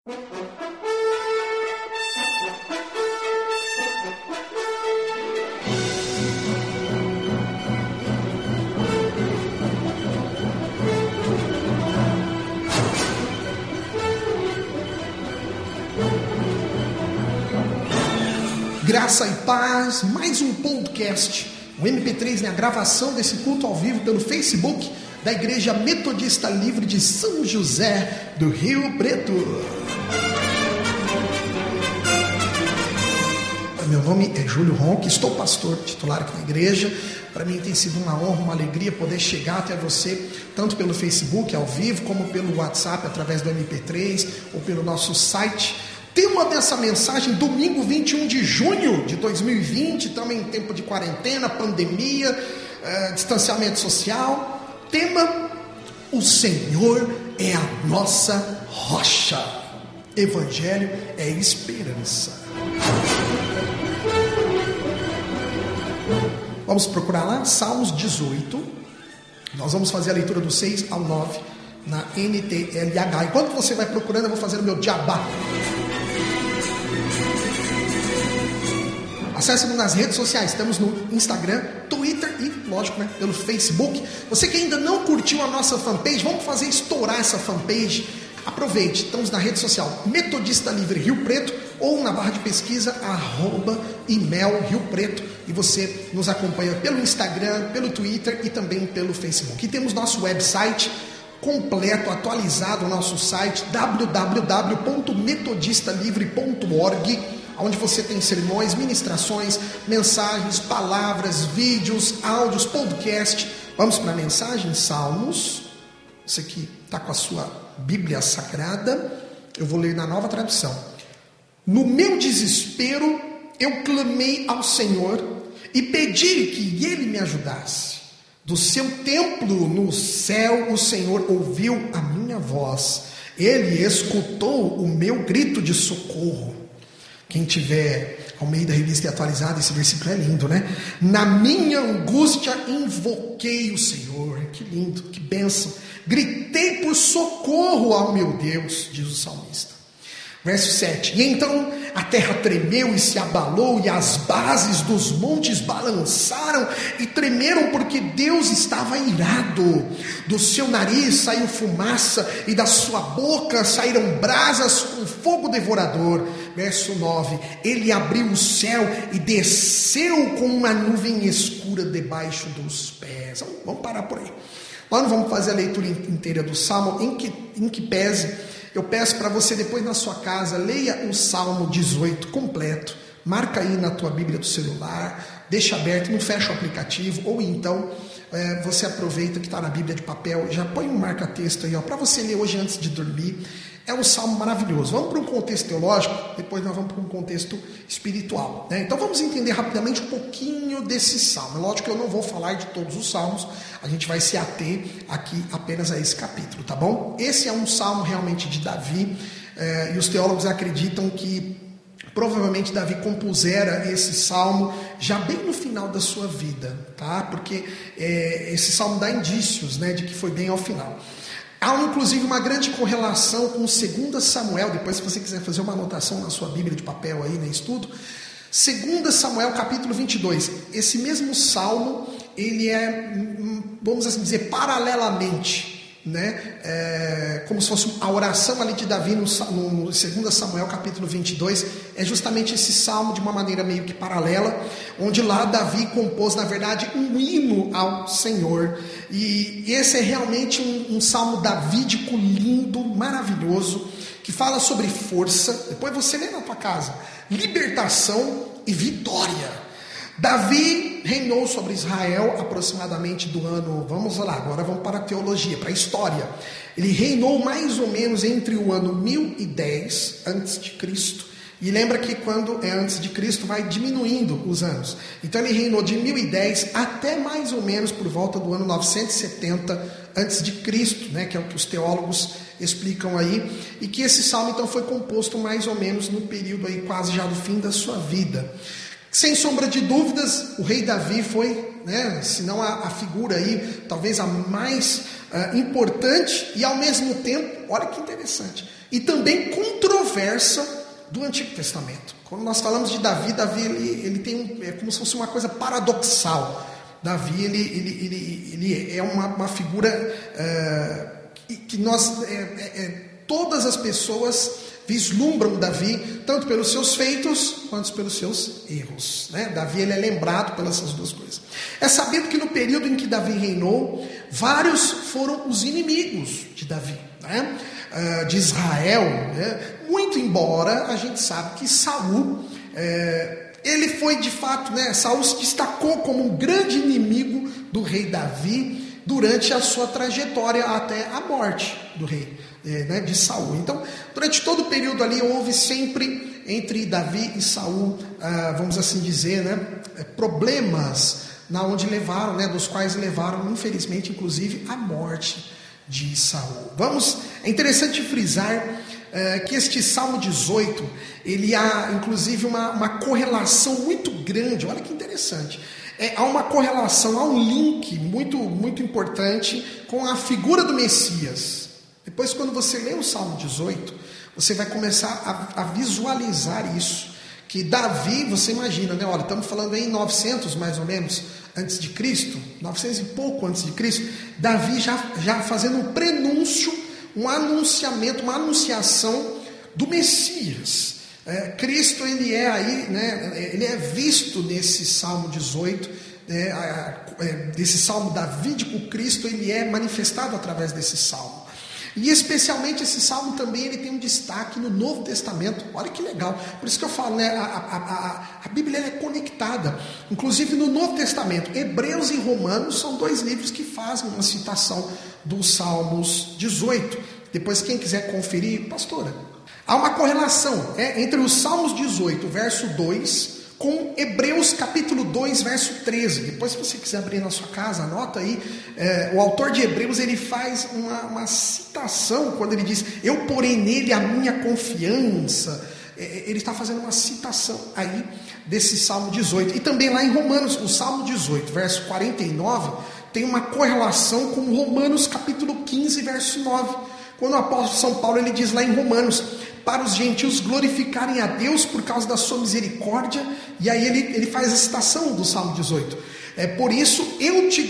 Graça e paz, mais um podcast, o MP3, né, a gravação desse culto ao vivo pelo Facebook da Igreja Metodista Livre de São José do Rio Preto. Meu nome é Júlio Ronque, estou pastor titular aqui na igreja. Para mim tem sido uma honra, uma alegria poder chegar até você, tanto pelo Facebook ao vivo, como pelo WhatsApp através do MP3 ou pelo nosso site. Tema dessa mensagem, domingo 21 de junho de 2020, também em tempo de quarentena, pandemia, distanciamento social. Tema: o Senhor é a nossa rocha. Evangelho é esperança. Vamos procurar lá, Salmos 18. Nós vamos fazer a leitura do 6 ao 9 na NTLH. Enquanto você vai procurando, eu vou fazer o meu jabá. Acesse-nos nas redes sociais, estamos no Instagram, Twitter e, lógico, né, pelo Facebook. Você que ainda não curtiu a nossa fanpage, vamos fazer estourar essa fanpage. Aproveite, estamos na rede social Metodista Livre Rio Preto ou na barra de pesquisa @imel Rio Preto, e você nos acompanha pelo Instagram, pelo Twitter e também pelo Facebook. E temos nosso website completo, atualizado, o nosso site www.metodistalivre.org, onde você tem sermões, ministrações, mensagens, palavras, vídeos, áudios, podcast. Vamos para a mensagem, Salmos. Você que está com a sua Bíblia Sagrada, eu vou ler na Nova Tradução. No meu desespero, eu clamei ao Senhor e pedi que Ele me ajudasse. Do seu templo no céu, o Senhor ouviu a minha voz. Ele escutou o meu grito de socorro. Quem tiver ao meio da revista atualizada, esse versículo é lindo, né? Na minha angústia invoquei o Senhor. Que lindo, que bênção. Gritei por socorro ao meu Deus, diz o salmista. Verso 7. E então a terra tremeu e se abalou, e as bases dos montes balançaram e tremeram, porque Deus estava irado. Do seu nariz saiu fumaça, e da sua boca saíram brasas com fogo devorador. Verso 9. Ele abriu o céu e desceu com uma nuvem escura debaixo dos pés. Vamos parar por aí. Nós não vamos fazer a leitura inteira do Salmo, em que pese. Eu peço para você, depois na sua casa, leia o Salmo 18 completo, marca aí na tua Bíblia do celular, deixa aberto, não fecha o aplicativo, ou então você aproveita que está na Bíblia de papel, já põe um marca-texto aí, para você ler hoje antes de dormir. É um salmo maravilhoso. Vamos para um contexto teológico, depois nós vamos para um contexto espiritual, né? Então vamos entender rapidamente um pouquinho desse salmo. Lógico que eu não vou falar de todos os salmos, a gente vai se ater aqui apenas a esse capítulo, tá bom? Esse é um salmo realmente de Davi, e os teólogos acreditam que provavelmente Davi compusera esse salmo já bem no final da sua vida, tá? Porque esse salmo dá indícios, né, de que foi bem ao final. Há inclusive uma grande correlação com 2 Samuel, depois se você quiser fazer uma anotação na sua Bíblia de papel aí, né, estudo. 2 Samuel capítulo 22, esse mesmo salmo, ele é, vamos assim dizer, paralelamente, né, como se fosse a oração ali de Davi no 2 Samuel capítulo 22, é justamente esse salmo de uma maneira meio que paralela, onde lá Davi compôs, na verdade, um hino ao Senhor, e esse é realmente um salmo davídico lindo, maravilhoso, que fala sobre força, depois você lê na tua casa, libertação e vitória. Davi reinou sobre Israel aproximadamente do ano, vamos lá, agora vamos para a teologia, para a história. Ele reinou mais ou menos entre o ano 1010 a.C., e lembra que quando é antes de Cristo vai diminuindo os anos. Então ele reinou de 1010 até mais ou menos por volta do ano 970 a.C., né, que é o que os teólogos explicam aí, e que esse salmo então foi composto mais ou menos no período aí quase já do fim da sua vida. Sem sombra de dúvidas, o rei Davi foi, né, se não a figura aí, talvez a mais importante, e ao mesmo tempo, olha que interessante, e também controversa do Antigo Testamento. Quando nós falamos de Davi, ele tem é como se fosse uma coisa paradoxal. Davi, ele é uma figura que todas as pessoas vislumbram Davi, tanto pelos seus feitos, quanto pelos seus erros. Né? Davi, ele é lembrado pelas essas duas coisas. É sabido que no período em que Davi reinou, vários foram os inimigos de Davi, né? De Israel, né? Muito embora a gente sabe que Saul, ele foi de fato, né? Saul se destacou como um grande inimigo do rei Davi durante a sua trajetória até a morte do rei, né? De Saul. Então, durante todo o período ali, houve sempre entre Davi e Saul, vamos assim dizer, né? Problemas dos quais levaram, infelizmente, inclusive, a morte de Saul. É interessante frisar que este Salmo 18, ele há inclusive uma correlação muito grande. Olha que interessante. Há uma correlação, há um link muito, muito importante com a figura do Messias. Depois, quando você lê o Salmo 18, você vai começar a visualizar isso. Que Davi, você imagina, né? Olha, estamos falando aí em 900 mais ou menos antes de Cristo, 900 e pouco antes de Cristo, Davi já fazendo um prenúncio, um anunciamento, uma anunciação do Messias. Cristo, ele é aí, né? Ele é visto nesse Salmo 18, desse Salmo davídico. Cristo, ele é manifestado através desse Salmo. E especialmente esse salmo também ele tem um destaque no Novo Testamento. Olha que legal. Por isso que eu falo, né? A Bíblia ela é conectada. Inclusive no Novo Testamento, Hebreus e Romanos são dois livros que fazem uma citação dos Salmos 18. Depois quem quiser conferir, pastora, há uma correlação entre os Salmos 18, verso 2, com Hebreus capítulo 2, verso 13. Depois, se você quiser abrir na sua casa, anota aí. O autor de Hebreus, ele faz uma citação quando ele diz: eu porei nele a minha confiança. Ele está fazendo uma citação aí desse Salmo 18. E também lá em Romanos, o Salmo 18, verso 49, tem uma correlação com Romanos capítulo 15, verso 9. Quando o apóstolo São Paulo, ele diz lá em Romanos: para os gentios glorificarem a Deus por causa da sua misericórdia. E aí ele faz a citação do Salmo 18. Por isso eu te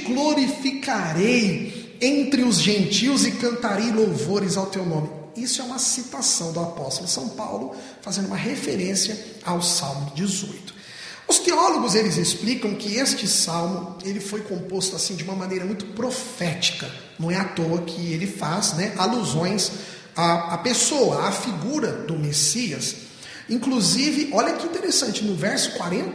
glorificarei entre os gentios e cantarei louvores ao teu nome. Isso é uma citação do apóstolo São Paulo, fazendo uma referência ao Salmo 18. Os teólogos, eles explicam que este salmo, ele foi composto assim de uma maneira muito profética. Não é à toa que ele faz, né, alusões à pessoa, à figura do Messias. Inclusive, olha que interessante, no verso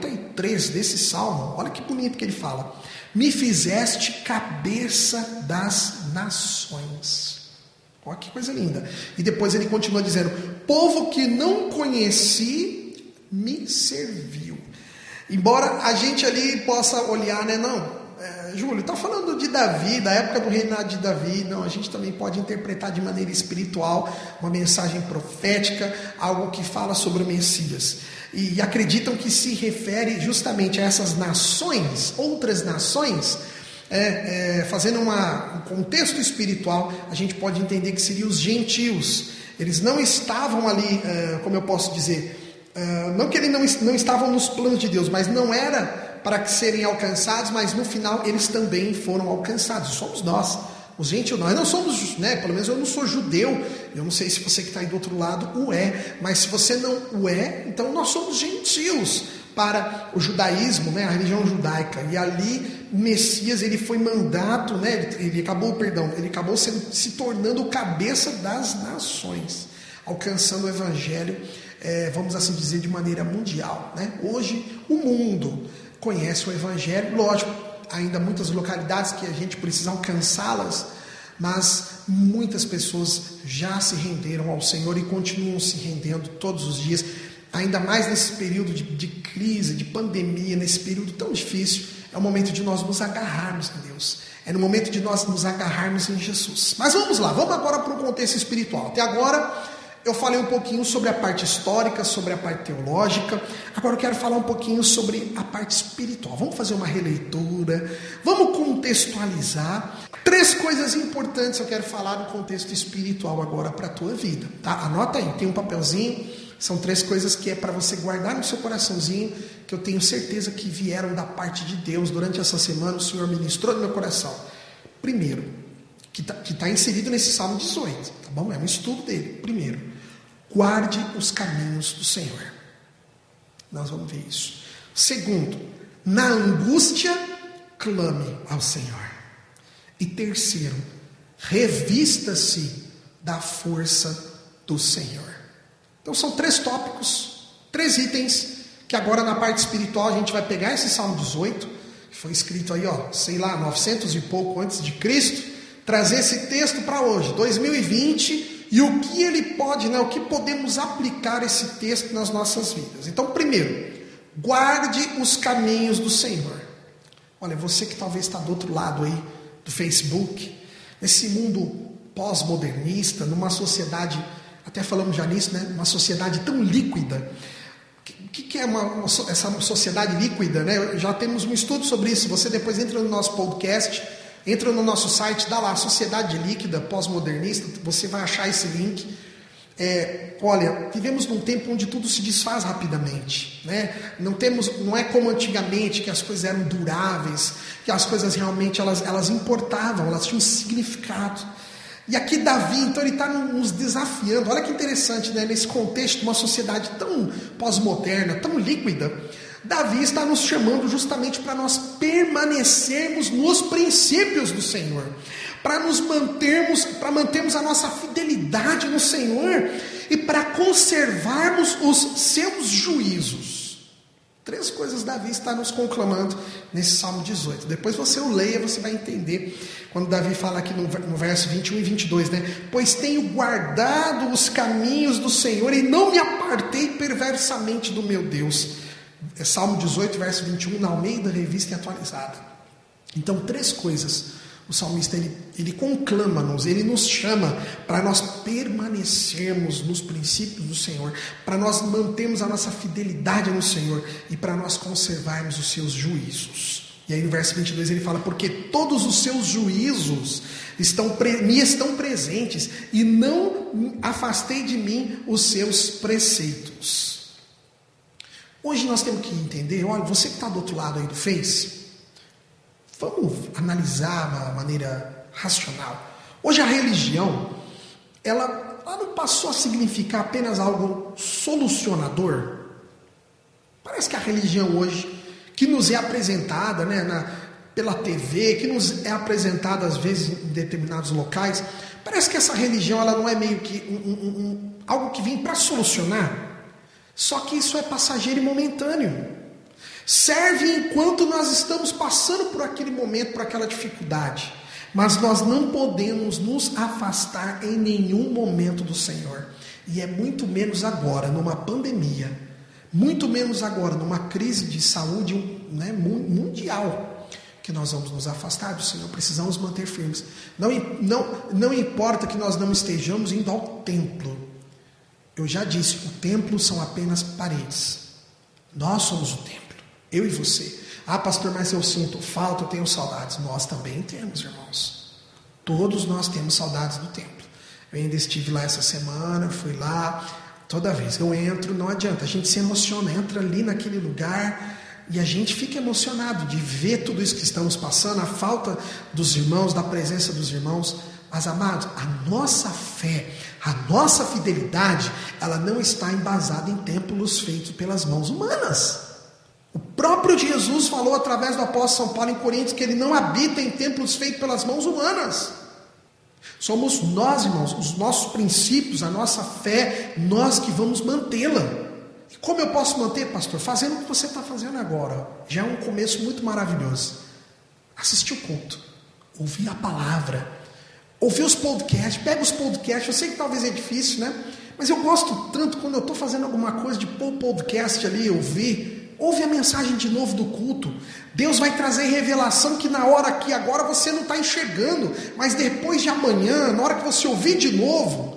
43 desse salmo, olha que bonito que ele fala: me fizeste cabeça das nações. Olha que coisa linda. E depois ele continua dizendo: povo que não conheci me serviu. Embora a gente ali possa olhar, né? Não, Júlio, está falando de Davi, da época do reinado de Davi. Não, a gente também pode interpretar de maneira espiritual, uma mensagem profética, algo que fala sobre o Messias. E acreditam que se refere justamente a essas nações, outras nações, fazendo um contexto espiritual, a gente pode entender que seriam os gentios. Eles não estavam ali, como eu posso dizer, não que eles não estavam nos planos de Deus, mas não era para que serem alcançados, mas no final eles também foram alcançados. Somos nós, os gentios. Nós não somos, né? Pelo menos eu não sou judeu. Eu não sei se você que está aí do outro lado o é, mas se você não o é, então nós somos gentios para o judaísmo, né? A religião judaica. E ali o Messias, ele foi mandado, né? Ele acabou se tornando o cabeça das nações, alcançando o evangelho, vamos assim dizer, de maneira mundial, né? Hoje o mundo conhece o evangelho, lógico, ainda muitas localidades que a gente precisa alcançá-las, mas muitas pessoas já se renderam ao Senhor e continuam se rendendo todos os dias, ainda mais nesse período de crise, de pandemia, nesse período tão difícil. É o momento de nós nos agarrarmos em Deus, é no momento de nós nos agarrarmos em Jesus. Mas vamos lá, vamos agora para o contexto espiritual. Até agora Eu falei um pouquinho sobre a parte histórica, sobre a parte teológica. Agora eu quero falar um pouquinho sobre a parte espiritual. Vamos fazer uma releitura, vamos contextualizar. 3 coisas importantes eu quero falar no contexto espiritual agora para a tua vida, tá? Anota aí, tem um papelzinho. São 3 coisas que é para você guardar no seu coraçãozinho, que eu tenho certeza que vieram da parte de Deus. Durante essa semana o Senhor ministrou no meu coração. Primeiro, que está inserido nesse Salmo 18, tá bom? É um estudo dele. Primeiro, guarde os caminhos do Senhor. Nós vamos ver isso. Segundo, na angústia, clame ao Senhor. E terceiro, revista-se da força do Senhor. Então são 3 tópicos, 3 itens, que agora na parte espiritual a gente vai pegar esse Salmo 18, que foi escrito aí, 900 e pouco antes de Cristo, trazer esse texto para hoje, 2020, e o que ele pode, o que podemos aplicar esse texto nas nossas vidas. Então, primeiro, guarde os caminhos do Senhor. Olha, você que talvez está do outro lado aí do Facebook, nesse mundo pós-modernista, numa sociedade, até falamos já nisso, uma sociedade tão líquida. O que é essa sociedade líquida? Já temos um estudo sobre isso. Você depois entra no nosso podcast, entra no nosso site, dá lá, Sociedade Líquida Pós-Modernista, você vai achar esse link. Olha, vivemos num tempo onde tudo se desfaz rapidamente, Não é como antigamente, que as coisas eram duráveis, que as coisas realmente elas importavam, elas tinham significado. E aqui Davi, então ele está nos desafiando. Olha que interessante, nesse contexto de uma sociedade tão pós-moderna, tão líquida, Davi está nos chamando justamente para nós permanecermos nos princípios do Senhor, para mantermos a nossa fidelidade no Senhor e para conservarmos os seus juízos. 3 coisas Davi está nos conclamando nesse Salmo 18. Depois você o leia, você vai entender quando Davi fala aqui no verso 21 e 22, Pois tenho guardado os caminhos do Senhor e não me apartei perversamente do meu Deus. É Salmo 18, verso 21, na Almeida, Revista e Atualizada. Então, 3 coisas. O salmista, ele conclama-nos, ele nos chama para nós permanecermos nos princípios do Senhor, para nós mantermos a nossa fidelidade no Senhor e para nós conservarmos os seus juízos. E aí no verso 22 ele fala, porque todos os seus juízos me estão presentes e não afastei de mim os seus preceitos. Hoje nós temos que entender, olha, você que está do outro lado aí do Face, vamos analisar de uma maneira racional. Hoje a religião, ela não passou a significar apenas algo solucionador. Parece que a religião hoje, que nos é apresentada pela TV, que nos é apresentada às vezes em determinados locais, parece que essa religião ela não é meio que algo que vem para solucionar. Só que isso é passageiro e momentâneo. Serve enquanto nós estamos passando por aquele momento, por aquela dificuldade. Mas nós não podemos nos afastar em nenhum momento do Senhor. E é muito menos agora, numa pandemia. Muito menos agora, numa crise de saúde mundial, que nós vamos nos afastar do Senhor. Precisamos manter firmes. Não importa que nós não estejamos indo ao templo. Eu já disse, o templo são apenas paredes. Nós somos o templo. Eu e você. Ah, pastor, mas eu sinto falta, eu tenho saudades. Nós também temos, irmãos. Todos nós temos saudades do templo. Eu ainda estive lá essa semana, fui lá. Toda vez que eu entro, não adianta. A gente se emociona, entra ali naquele lugar e a gente fica emocionado de ver tudo isso que estamos passando, a falta dos irmãos, da presença dos irmãos. Mas, amados, a nossa fé, a nossa fidelidade, ela não está embasada em templos feitos pelas mãos humanas. O próprio Jesus falou através do apóstolo São Paulo em Coríntios que ele não habita em templos feitos pelas mãos humanas. Somos nós, irmãos, os nossos princípios, a nossa fé, nós que vamos mantê-la. E como eu posso manter, pastor? Fazendo o que você está fazendo agora. Já é um começo muito maravilhoso. Assistir o culto, ouvir a palavra, ouvir os podcasts, pega os podcasts. Eu sei que talvez é difícil, mas eu gosto tanto quando eu estou fazendo alguma coisa de pôr o podcast ali, ouvir. Ouve a mensagem de novo do culto. Deus vai trazer revelação que na hora aqui agora você não está enxergando, mas depois de amanhã, na hora que você ouvir de novo,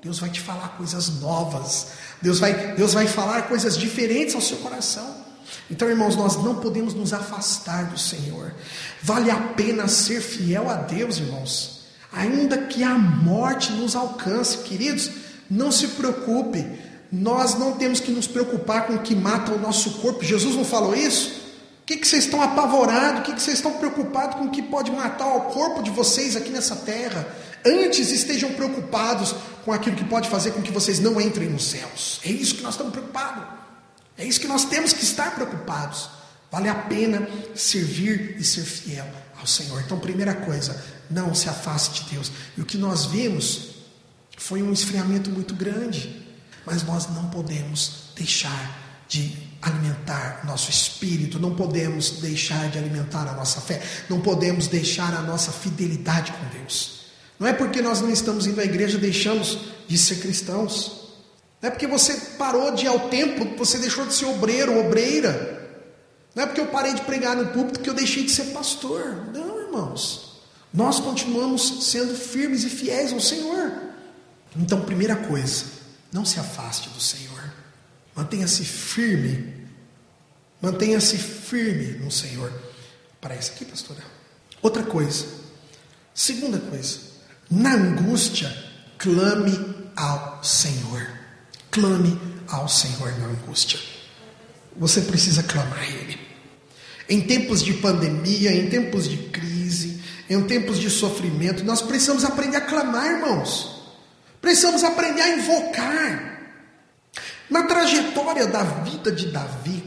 Deus vai te falar coisas novas. Deus vai falar coisas diferentes ao seu coração. Então, irmãos, nós não podemos nos afastar do Senhor. Vale a pena ser fiel a Deus, irmãos. Ainda que a morte nos alcance, queridos, não se preocupe. Nós não temos que nos preocupar com o que mata o nosso corpo. Jesus não falou isso? O que vocês estão apavorados? O que vocês estão preocupados com o que pode matar o corpo de vocês aqui nessa terra? Antes estejam preocupados com aquilo que pode fazer com que vocês não entrem nos céus. É isso que nós estamos preocupados. É isso que nós temos que estar preocupados. Vale a pena servir e ser fiel ao Senhor. Então, primeira coisa, não se afaste de Deus. E o que nós vimos foi um esfriamento muito grande. Mas nós não podemos deixar de alimentar nosso espírito, não podemos deixar de alimentar a nossa fé, não podemos deixar a nossa fidelidade com Deus. Não é porque nós não estamos indo à igreja, deixamos de ser cristãos. Não é porque você parou de ir ao templo, você deixou de ser obreiro ou obreira. Não é porque eu parei de pregar no púlpito que eu deixei de ser pastor. Não, irmãos. Nós continuamos sendo firmes e fiéis ao Senhor. Então, primeira coisa, não se afaste do Senhor. Mantenha-se firme. Mantenha-se firme no Senhor. Parece aqui, pastora. Outra coisa. Segunda coisa. Na angústia, clame ao Senhor. Clame ao Senhor na angústia. Você precisa clamar a Ele. Em tempos de pandemia, em tempos de crise, em tempos de sofrimento, nós precisamos aprender a clamar, irmãos. Precisamos aprender a invocar. Na trajetória da vida de Davi,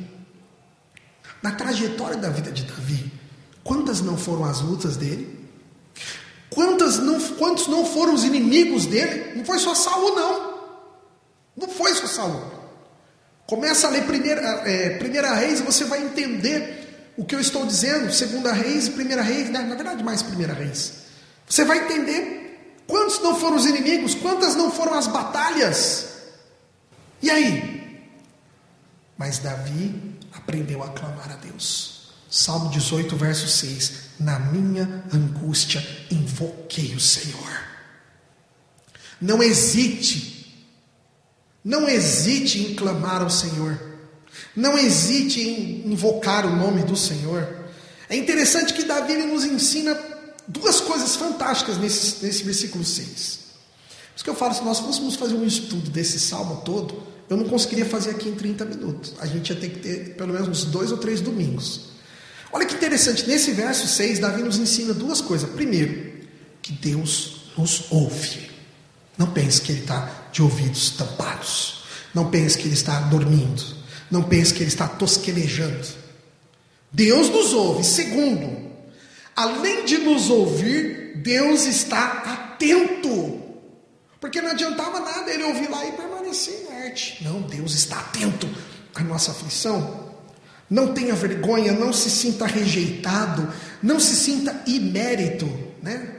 quantas não foram as lutas dele? Quantos não foram os inimigos dele? Não foi só Saul, não. Não foi só Saul. Começa a ler Primeira Reis e você vai entender o que eu estou dizendo. Segunda Reis e Primeira Reis, na verdade mais Primeira Reis. Você vai entender quantos não foram os inimigos, quantas não foram as batalhas. E aí? Mas Davi aprendeu a clamar a Deus. Salmo 18, verso 6. Na minha angústia invoquei o Senhor. Não hesite em clamar ao Senhor. Não hesite em invocar o nome do Senhor. É interessante que Davi nos ensina duas coisas fantásticas nesse versículo 6. Por isso que eu falo, se nós fôssemos fazer um estudo desse salmo todo, eu não conseguiria fazer aqui em 30 minutos. A gente ia ter que ter pelo menos uns 2 ou 3 domingos. Olha que interessante, nesse verso 6, Davi nos ensina duas coisas. Primeiro, que Deus nos ouve. Não pense que Ele está de ouvidos tampados. Não pense que Ele está dormindo. Não pense que Ele está tosquelejando. Deus nos ouve. Segundo, além de nos ouvir, Deus está atento. Porque não adiantava nada Ele ouvir lá e permanecer inerte. Não, Deus está atento à nossa aflição. Não tenha vergonha, não se sinta rejeitado, não se sinta imérito, né?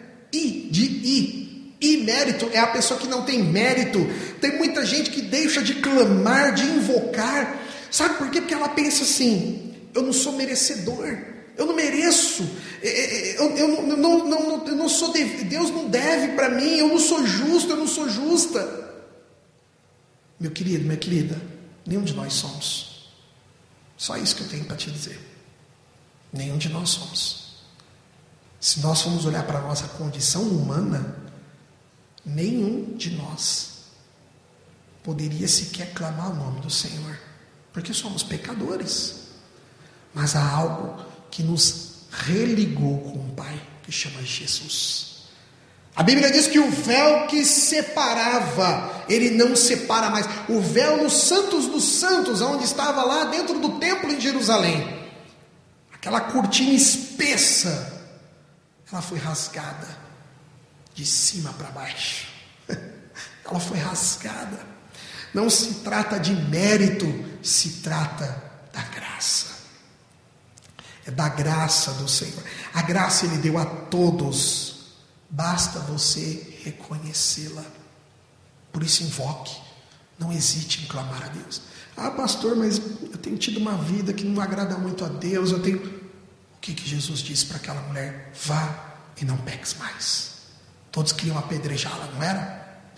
Imérito é a pessoa que não tem mérito. Tem muita gente que deixa de clamar, de invocar. Sabe por quê? Porque ela pensa assim: eu não sou merecedor, eu não mereço, eu não sou Deus não deve para mim, eu não sou justo, eu não sou justa. Meu querido, minha querida, nenhum de nós somos. Só isso que eu tenho para te dizer. Nenhum de nós somos. Se nós formos olhar para a nossa condição humana, nenhum de nós poderia sequer clamar o nome do Senhor, porque somos pecadores. Mas há algo que nos religou com o Pai, que chama Jesus. A Bíblia diz que o véu que separava, ele não separa mais. O véu nos santos dos santos, onde estava lá dentro do templo em Jerusalém, aquela cortina espessa, ela foi rasgada de cima para baixo. Ela foi rasgada. Não se trata de mérito, se trata da graça. É da graça do Senhor. A graça Ele deu a todos. Basta você reconhecê-la. Por isso invoque. Não hesite em clamar a Deus. Ah, pastor, mas eu tenho tido uma vida que não agrada muito a Deus. O que Jesus disse para aquela mulher? Vá e não peques mais. Todos queriam apedrejá-la, não era?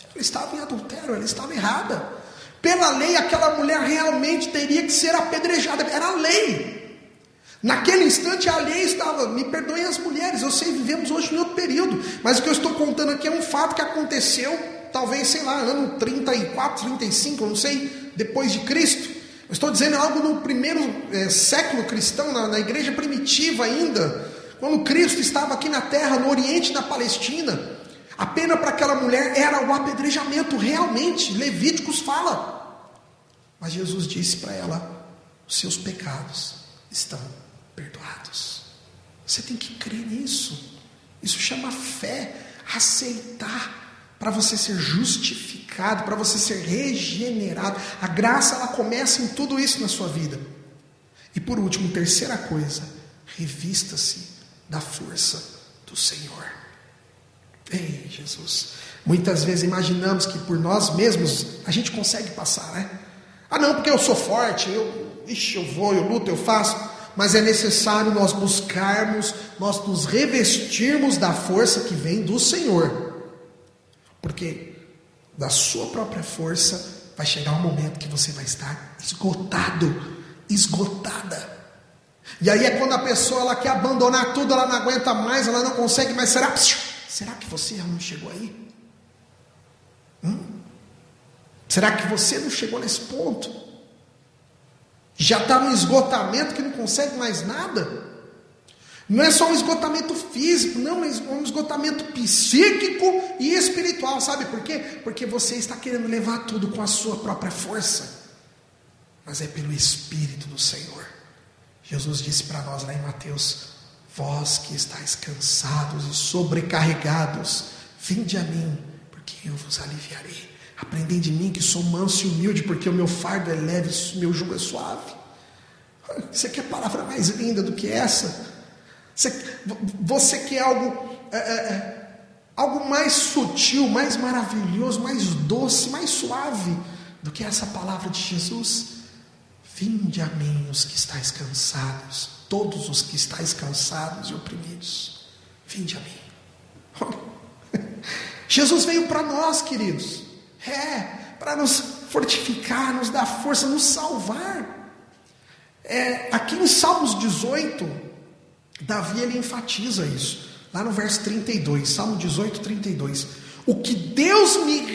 Ela estava em adultério, ela estava errada. Pela lei, aquela mulher realmente teria que ser apedrejada, era a lei. Naquele instante a lei estava, me perdoem as mulheres, eu sei, vivemos hoje em outro período, mas o que eu estou contando aqui é um fato que aconteceu, talvez, sei lá, ano 34, 35, eu não sei, depois de Cristo. Eu estou dizendo algo no primeiro século cristão, na igreja primitiva ainda, quando Cristo estava aqui na terra, no Oriente, na Palestina. A pena para aquela mulher era o apedrejamento, realmente, Levíticos fala. Mas Jesus disse para ela, os seus pecados estão perdoados. Você tem que crer nisso. Isso chama fé, aceitar, para você ser justificado, para você ser regenerado. A graça, ela começa em tudo isso na sua vida. E por último, terceira coisa, revista-se da força do Senhor. Ei, Jesus, muitas vezes imaginamos que por nós mesmos a gente consegue passar, né? Ah não, porque eu sou forte, eu vou, eu luto, eu faço. Mas é necessário nós buscarmos, nós nos revestirmos da força que vem do Senhor. Porque da sua própria força vai chegar um momento que você vai estar esgotado, esgotada. E aí é quando a pessoa ela quer abandonar tudo, ela não aguenta mais, ela não consegue mais. Será que você não chegou aí? Será que você não chegou nesse ponto? Já está no esgotamento que não consegue mais nada? Não é só um esgotamento físico, não, é um esgotamento psíquico e espiritual. Sabe por quê? Porque você está querendo levar tudo com a sua própria força. Mas é pelo Espírito do Senhor. Jesus disse para nós lá em Mateus: vós que estáis cansados e sobrecarregados, vinde a mim, porque eu vos aliviarei. Aprendei de mim que sou manso e humilde, porque o meu fardo é leve e o meu jugo é suave. Você quer palavra mais linda do que essa? Você quer algo mais sutil, mais maravilhoso, mais doce, mais suave do que essa palavra de Jesus? Vinde a mim os que estáis cansados, todos os que estáis cansados e oprimidos, vinde a mim. Jesus veio para nós, queridos, para nos fortificar, nos dar força, nos salvar. Aqui em Salmos 18, Davi ele enfatiza isso, lá no verso 32, Salmo 18, 32. O Deus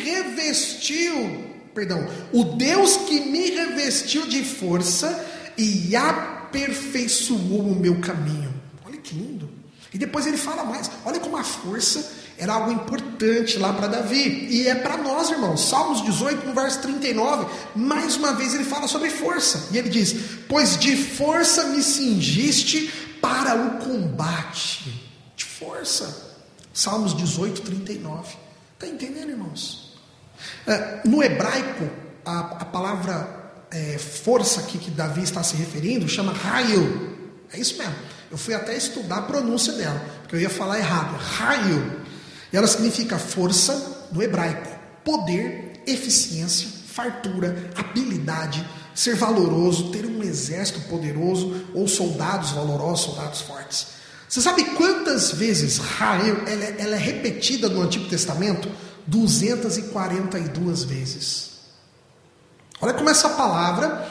que me revestiu de força e aperfeiçoou o meu caminho. Olha que lindo. E depois ele fala mais, olha como a força era algo importante lá para Davi, e é para nós, irmãos. Salmos 18, no verso 39, mais uma vez ele fala sobre força, e ele diz: pois de força me cingiste para o combate. De força. Salmos 18, 39. Está entendendo, irmãos? No hebraico, a palavra força aqui que Davi está se referindo chama raio. É isso mesmo. Eu fui até estudar a pronúncia dela, porque eu ia falar errado. Raio. E ela significa força no hebraico, poder, eficiência, fartura, habilidade, ser valoroso, ter um exército poderoso ou soldados valorosos, soldados fortes. Você sabe quantas vezes Rael ela é repetida no Antigo Testamento? 242 vezes. Olha como essa palavra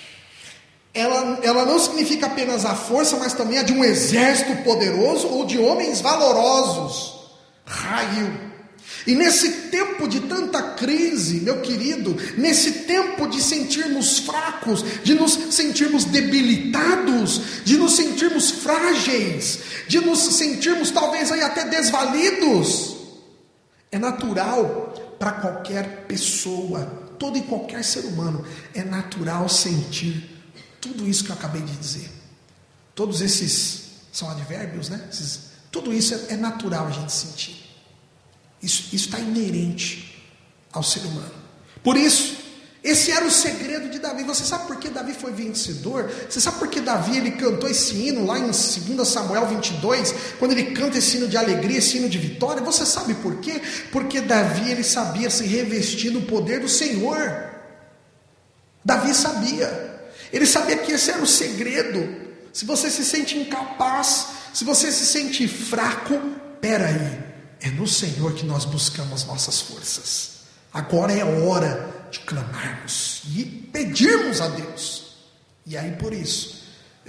ela não significa apenas a força, mas também a de um exército poderoso ou de homens valorosos. Raio. E nesse tempo de tanta crise, meu querido, nesse tempo de sentirmos fracos, de nos sentirmos debilitados, de nos sentirmos frágeis, de nos sentirmos talvez aí até desvalidos, é natural para qualquer pessoa, todo e qualquer ser humano, é natural sentir tudo isso que eu acabei de dizer. Todos esses são advérbios, né? Tudo isso é natural a gente sentir. Isso está inerente ao ser humano. Por isso, esse era o segredo de Davi. Você sabe por que Davi foi vencedor? Você sabe por que Davi ele cantou esse hino lá em 2 Samuel 22? Quando ele canta esse hino de alegria, esse hino de vitória. Você sabe por quê? Porque Davi ele sabia se revestir do poder do Senhor. Davi sabia. Ele sabia que esse era o segredo. Se você se sente incapaz, se você se sente fraco, peraí, é no Senhor que nós buscamos nossas forças. Agora é hora de clamarmos e pedirmos a Deus. E aí por isso,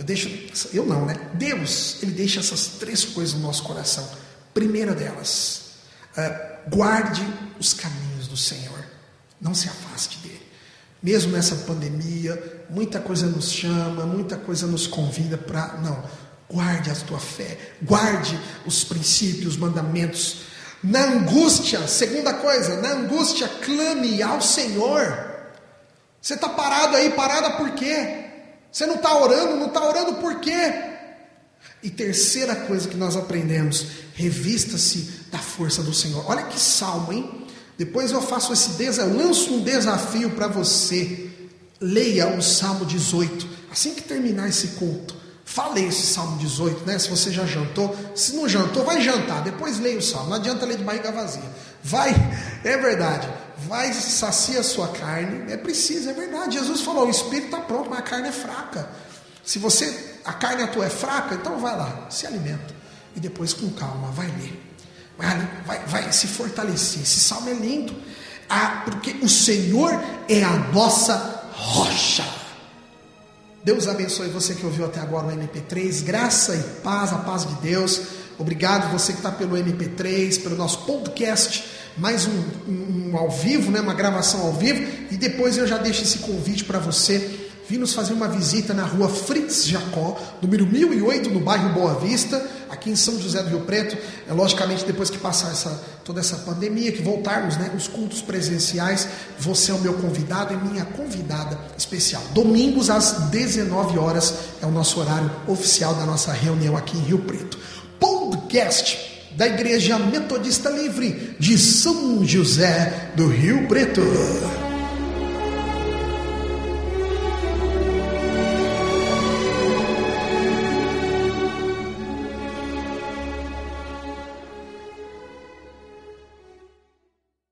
Deus, Ele deixa essas 3 coisas no nosso coração. Primeira delas, guarde os caminhos do Senhor. Não se afaste dele. Mesmo nessa pandemia, muita coisa nos chama, muita coisa nos convida para... Não, guarde a tua fé, guarde os princípios, os mandamentos. Na angústia, segunda coisa, na angústia, clame ao Senhor. Você está parado aí, parada por quê? Você não está orando por quê? E terceira coisa que nós aprendemos, revista-se da força do Senhor. Olha que salmo, hein? Depois eu lanço um desafio para você. Leia o Salmo 18. Assim que terminar esse culto, fale esse Salmo 18, né? Se você já jantou. Se não jantou, vai jantar. Depois leia o Salmo. Não adianta ler de barriga vazia. É verdade. Vai saciar a sua carne. É preciso, é verdade. Jesus falou, o espírito está pronto, mas a carne é fraca. Se a carne tua é fraca, então vai lá, se alimenta. E depois com calma, vai ler. Vai se fortalecer. Esse salmo é lindo. Porque o Senhor é a nossa rocha. Deus abençoe você que ouviu até agora o MP3. Graça e paz, a paz de Deus. Obrigado você que está pelo MP3, pelo nosso podcast. Mais um ao vivo, né? Uma gravação ao vivo. E depois eu já deixo esse convite para você vir nos fazer uma visita na rua Fritz Jacó, número 1008, no bairro Boa Vista, aqui em São José do Rio Preto. Logicamente, depois que passar toda essa pandemia, que voltarmos, né, os cultos presenciais, você é o meu convidado e minha convidada especial. Domingos às 19 horas é o nosso horário oficial da nossa reunião aqui em Rio Preto. Podcast da Igreja Metodista Livre de São José do Rio Preto.